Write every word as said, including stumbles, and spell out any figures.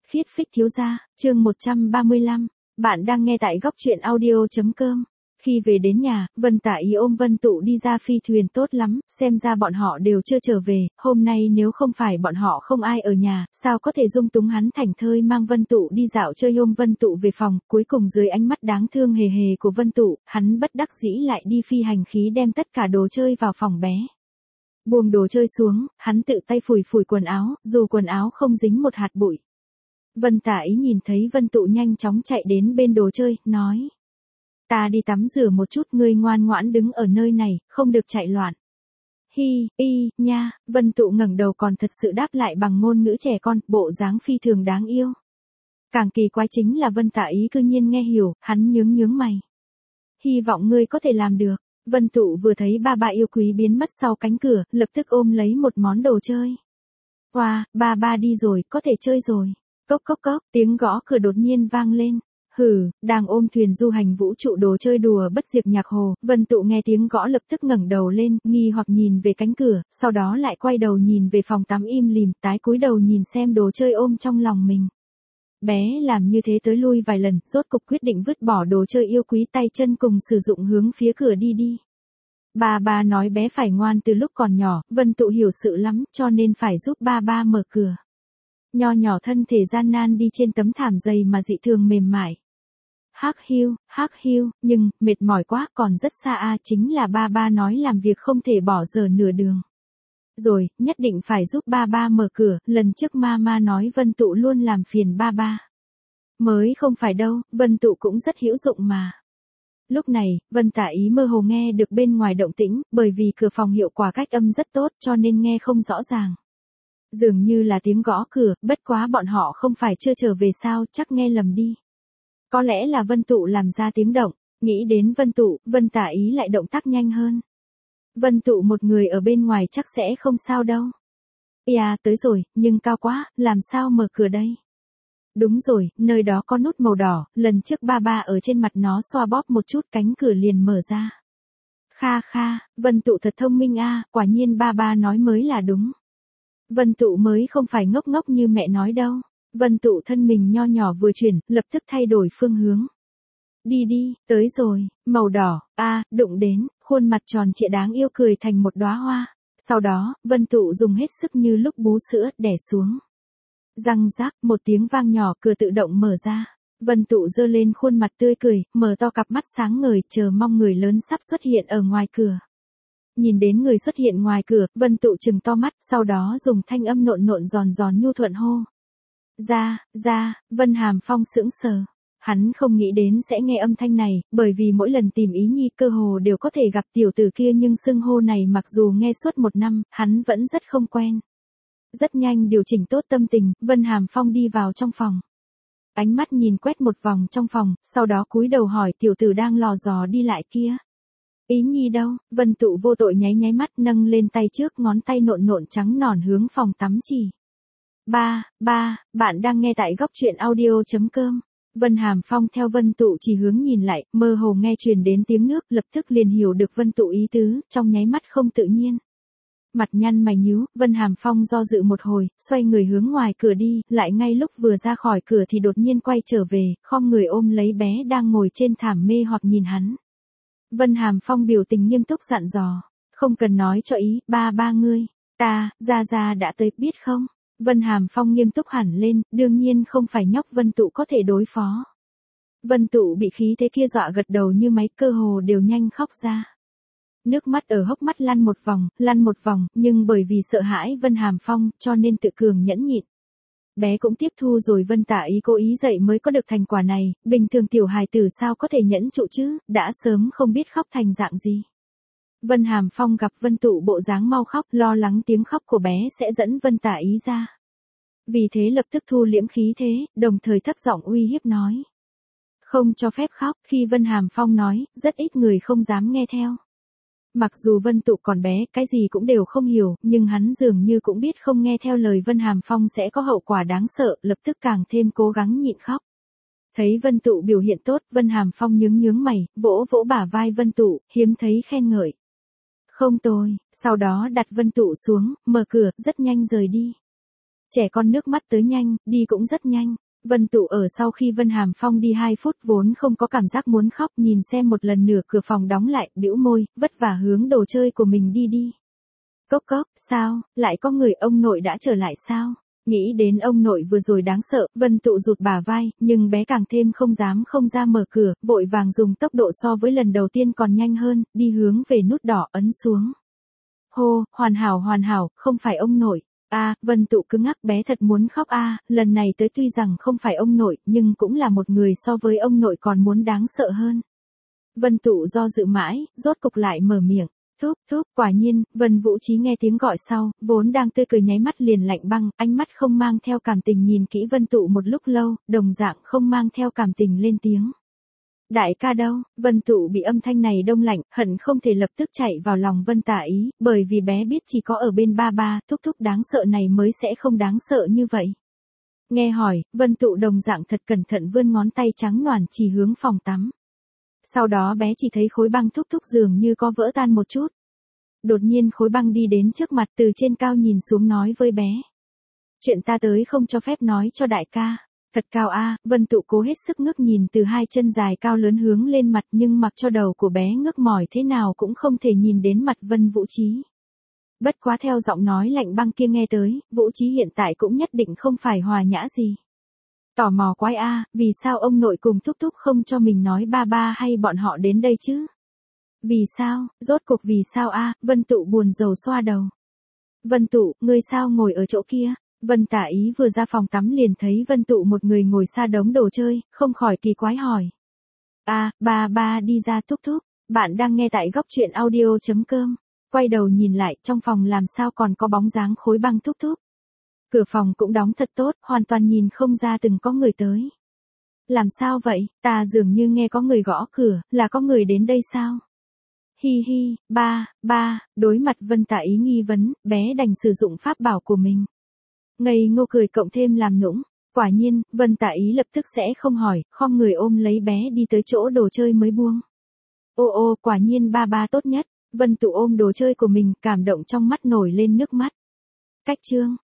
Khiết phích thiếu gia, chương một trăm ba mươi lăm. Bạn đang nghe tại góc truyện audio.com. Khi về đến nhà, Vân Tả Ý ôm Vân Tụ đi ra phi thuyền. Tốt lắm, xem ra bọn họ đều chưa trở về, hôm nay nếu không phải bọn họ không ai ở nhà, sao có thể dung túng hắn thảnh thơi mang Vân Tụ đi dạo chơi. Ôm Vân Tụ về phòng, cuối cùng dưới ánh mắt đáng thương hề hề của Vân Tụ, hắn bất đắc dĩ lại đi phi hành khí đem tất cả đồ chơi vào phòng bé. Buông đồ chơi xuống, hắn tự tay phủi phủi quần áo, dù quần áo không dính một hạt bụi. Vân Tả Ý nhìn thấy Vân Tụ nhanh chóng chạy đến bên đồ chơi, nói. Ta đi tắm rửa một chút, ngươi ngoan ngoãn đứng ở nơi này, không được chạy loạn. Hi, y, nha, Vân Tụ ngẩng đầu còn thật sự đáp lại bằng ngôn ngữ trẻ con, bộ dáng phi thường đáng yêu. Càng kỳ quái chính là Vân Tả Ý cư nhiên nghe hiểu, hắn nhướng nhướng mày. Hy vọng ngươi có thể làm được. Vân Tụ vừa thấy ba ba yêu quý biến mất sau cánh cửa, lập tức ôm lấy một món đồ chơi. Wow, ba ba đi rồi, có thể chơi rồi. Cốc cốc cốc, tiếng gõ cửa đột nhiên vang lên. Hừ, đang ôm thuyền du hành vũ trụ đồ chơi đùa bất diệt nhạc hồ, Vân Tụ nghe tiếng gõ lập tức ngẩng đầu lên, nghi hoặc nhìn về cánh cửa, sau đó lại quay đầu nhìn về phòng tắm im lìm, tái cúi đầu nhìn xem đồ chơi ôm trong lòng mình. Bé làm như thế tới lui vài lần, rốt cục quyết định vứt bỏ đồ chơi yêu quý, tay chân cùng sử dụng hướng phía cửa đi đi. Ba ba nói bé phải ngoan từ lúc còn nhỏ, Vân Tụ hiểu sự lắm, cho nên phải giúp ba ba mở cửa. Nho nhỏ thân thể gian nan đi trên tấm thảm dày mà dị thường mềm mại. Hắc hiu, hắc hiu, nhưng, mệt mỏi quá, còn rất xa a, chính là ba ba nói làm việc không thể bỏ giờ nửa đường. Rồi, nhất định phải giúp ba ba mở cửa, lần trước mama nói Vân Tụ luôn làm phiền ba ba. Mới không phải đâu, Vân Tụ cũng rất hữu dụng mà. Lúc này, Vân Tả Ý mơ hồ nghe được bên ngoài động tĩnh, bởi vì cửa phòng hiệu quả cách âm rất tốt cho nên nghe không rõ ràng. Dường như là tiếng gõ cửa, bất quá bọn họ không phải chưa trở về sao, chắc nghe lầm đi. Có lẽ là Vân Tụ làm ra tiếng động, nghĩ đến Vân Tụ, Vân Tả Ý lại động tác nhanh hơn. Vân Tụ một người ở bên ngoài chắc sẽ không sao đâu. À, tới rồi, nhưng cao quá, làm sao mở cửa đây? Đúng rồi, nơi đó có nút màu đỏ, lần trước ba ba ở trên mặt nó xoa bóp một chút cánh cửa liền mở ra. Kha kha, Vân Tụ thật thông minh a, quả nhiên ba ba nói mới là đúng. Vân Tụ mới không phải ngốc ngốc như mẹ nói đâu. Vân Tụ thân mình nho nhỏ vừa chuyển, lập tức thay đổi phương hướng. Đi đi, tới rồi, màu đỏ, a, đụng đến, khuôn mặt tròn trịa đáng yêu cười thành một đóa hoa. Sau đó, Vân Tụ dùng hết sức như lúc bú sữa, đè xuống. Răng rác, một tiếng vang nhỏ, cửa tự động mở ra. Vân Tụ giơ lên khuôn mặt tươi cười, mở to cặp mắt sáng ngời, chờ mong người lớn sắp xuất hiện ở ngoài cửa. Nhìn đến người xuất hiện ngoài cửa, Vân Tụ trừng to mắt, sau đó dùng thanh âm nộn nộn giòn giòn nhu thuận hô. Ra, ra, Vân Hàm Phong sững sờ. Hắn không nghĩ đến sẽ nghe âm thanh này, bởi vì mỗi lần tìm Ý Nhi cơ hồ đều có thể gặp tiểu tử kia, nhưng xưng hô này mặc dù nghe suốt một năm, hắn vẫn rất không quen. Rất nhanh điều chỉnh tốt tâm tình, Vân Hàm Phong đi vào trong phòng. Ánh mắt nhìn quét một vòng trong phòng, sau đó cúi đầu hỏi tiểu tử đang lò dò đi lại kia. Ý Nhi đâu? Vân Tụ vô tội nháy nháy mắt, nâng lên tay trước, ngón tay nộn nộn trắng nõn hướng phòng tắm chỉ. Ba, ba, bạn đang nghe tại góc truyện audio.com. Vân Hàm Phong theo Vân Tụ chỉ hướng nhìn lại, mơ hồ nghe truyền đến tiếng nước, lập tức liền hiểu được Vân Tụ ý tứ, trong nháy mắt không tự nhiên. Mặt nhăn mày nhíu, Vân Hàm Phong do dự một hồi, xoay người hướng ngoài cửa đi, lại ngay lúc vừa ra khỏi cửa thì đột nhiên quay trở về, khom người ôm lấy bé đang ngồi trên thảm mê hoặc nhìn hắn. Vân Hàm Phong biểu tình nghiêm túc dặn dò, không cần nói cho ý, ba ba ngươi, ta, Gia Gia đã tới, biết không? Vân Hàm Phong nghiêm túc hẳn lên, đương nhiên không phải nhóc Vân Tụ có thể đối phó. Vân Tụ bị khí thế kia dọa gật đầu như máy, cơ hồ đều nhanh khóc ra. Nước mắt ở hốc mắt lăn một vòng, lăn một vòng, nhưng bởi vì sợ hãi Vân Hàm Phong, cho nên tự cường nhẫn nhịn. Bé cũng tiếp thu rồi Vân Tả Ý cố ý dạy mới có được thành quả này, bình thường tiểu hài tử sao có thể nhẫn trụ chứ, đã sớm không biết khóc thành dạng gì. Vân Hàm Phong gặp Vân Tụ bộ dáng mau khóc, lo lắng tiếng khóc của bé sẽ dẫn Vân Tả Ý ra. Vì thế lập tức thu liễm khí thế, đồng thời thấp giọng uy hiếp nói. Không cho phép khóc, khi Vân Hàm Phong nói, rất ít người không dám nghe theo. Mặc dù Vân Tụ còn bé, cái gì cũng đều không hiểu, nhưng hắn dường như cũng biết không nghe theo lời Vân Hàm Phong sẽ có hậu quả đáng sợ, lập tức càng thêm cố gắng nhịn khóc. Thấy Vân Tụ biểu hiện tốt, Vân Hàm Phong nhướng nhướng mày, vỗ vỗ bả vai Vân Tụ, hiếm thấy khen ngợi. Không tồi, sau đó đặt Vân Tụ xuống, mở cửa, rất nhanh rời đi. Trẻ con nước mắt tới nhanh, đi cũng rất nhanh. Vân Tụ ở sau khi Vân Hàm Phong đi hai phút vốn không có cảm giác muốn khóc, nhìn xem một lần nửa cửa phòng đóng lại, bĩu môi, vất vả hướng đồ chơi của mình đi đi. Cốc cốc, sao, lại có người, ông nội đã trở lại sao? Nghĩ đến ông nội vừa rồi đáng sợ, Vân Tụ rụt bả vai, nhưng bé càng thêm không dám không ra mở cửa, vội vàng dùng tốc độ so với lần đầu tiên còn nhanh hơn, đi hướng về nút đỏ ấn xuống. Hô, hoàn hảo hoàn hảo, không phải ông nội. A, Vân Tụ cứng ngắc, bé thật muốn khóc a, lần này tới tuy rằng không phải ông nội, nhưng cũng là một người so với ông nội còn muốn đáng sợ hơn. Vân Tụ do dự mãi, rốt cục lại mở miệng. Thúc, thúc, quả nhiên, Vân Vũ Trí nghe tiếng gọi sau, vốn đang tươi cười nháy mắt liền lạnh băng, ánh mắt không mang theo cảm tình nhìn kỹ Vân Tụ một lúc lâu, đồng dạng không mang theo cảm tình lên tiếng. Đại ca đâu? Vân Tụ bị âm thanh này đông lạnh, hận không thể lập tức chạy vào lòng Vân Tả Ý, bởi vì bé biết chỉ có ở bên ba ba, thúc thúc đáng sợ này mới sẽ không đáng sợ như vậy. Nghe hỏi, Vân Tụ đồng dạng thật cẩn thận vươn ngón tay trắng noàn chỉ hướng phòng tắm. Sau đó bé chỉ thấy khối băng thúc thúc dường như có vỡ tan một chút. Đột nhiên khối băng đi đến trước mặt từ trên cao nhìn xuống nói với bé. Chuyện ta tới không cho phép nói cho đại ca. Thật cao a, Vân Tụ cố hết sức ngước nhìn từ hai chân dài cao lớn hướng lên mặt nhưng mặc cho đầu của bé ngước mỏi thế nào cũng không thể nhìn đến mặt Vân Vũ Trí. Bất quá theo giọng nói lạnh băng kia nghe tới, Vũ Trí hiện tại cũng nhất định không phải hòa nhã gì. Tò mò quái a, vì sao ông nội cùng thúc thúc không cho mình nói ba ba hay bọn họ đến đây chứ? Vì sao, rốt cuộc vì sao a? Vân Tụ buồn rầu xoa đầu. Vân Tụ, ngươi sao ngồi ở chỗ kia? Vân Tả Ý vừa ra phòng tắm liền thấy Vân Tụ một người ngồi xa đống đồ chơi, không khỏi kỳ quái hỏi. A, ba ba đi ra thúc thúc, bạn đang nghe tại góc truyện audio chấm com. Quay đầu nhìn lại, trong phòng làm sao còn có bóng dáng khối băng thúc thúc. Cửa phòng cũng đóng thật tốt, hoàn toàn nhìn không ra từng có người tới. Làm sao vậy, ta dường như nghe có người gõ cửa, là có người đến đây sao? Hi hi, ba, ba, đối mặt Vân Tả Ý nghi vấn, bé đành sử dụng pháp bảo của mình. Ngây ngô cười cộng thêm làm nũng, quả nhiên, Vân Tả Ý lập tức sẽ không hỏi, khom người ôm lấy bé đi tới chỗ đồ chơi mới buông. Ô ô, quả nhiên ba ba tốt nhất, Vân Tụ ôm đồ chơi của mình, cảm động trong mắt nổi lên nước mắt. Cách chương.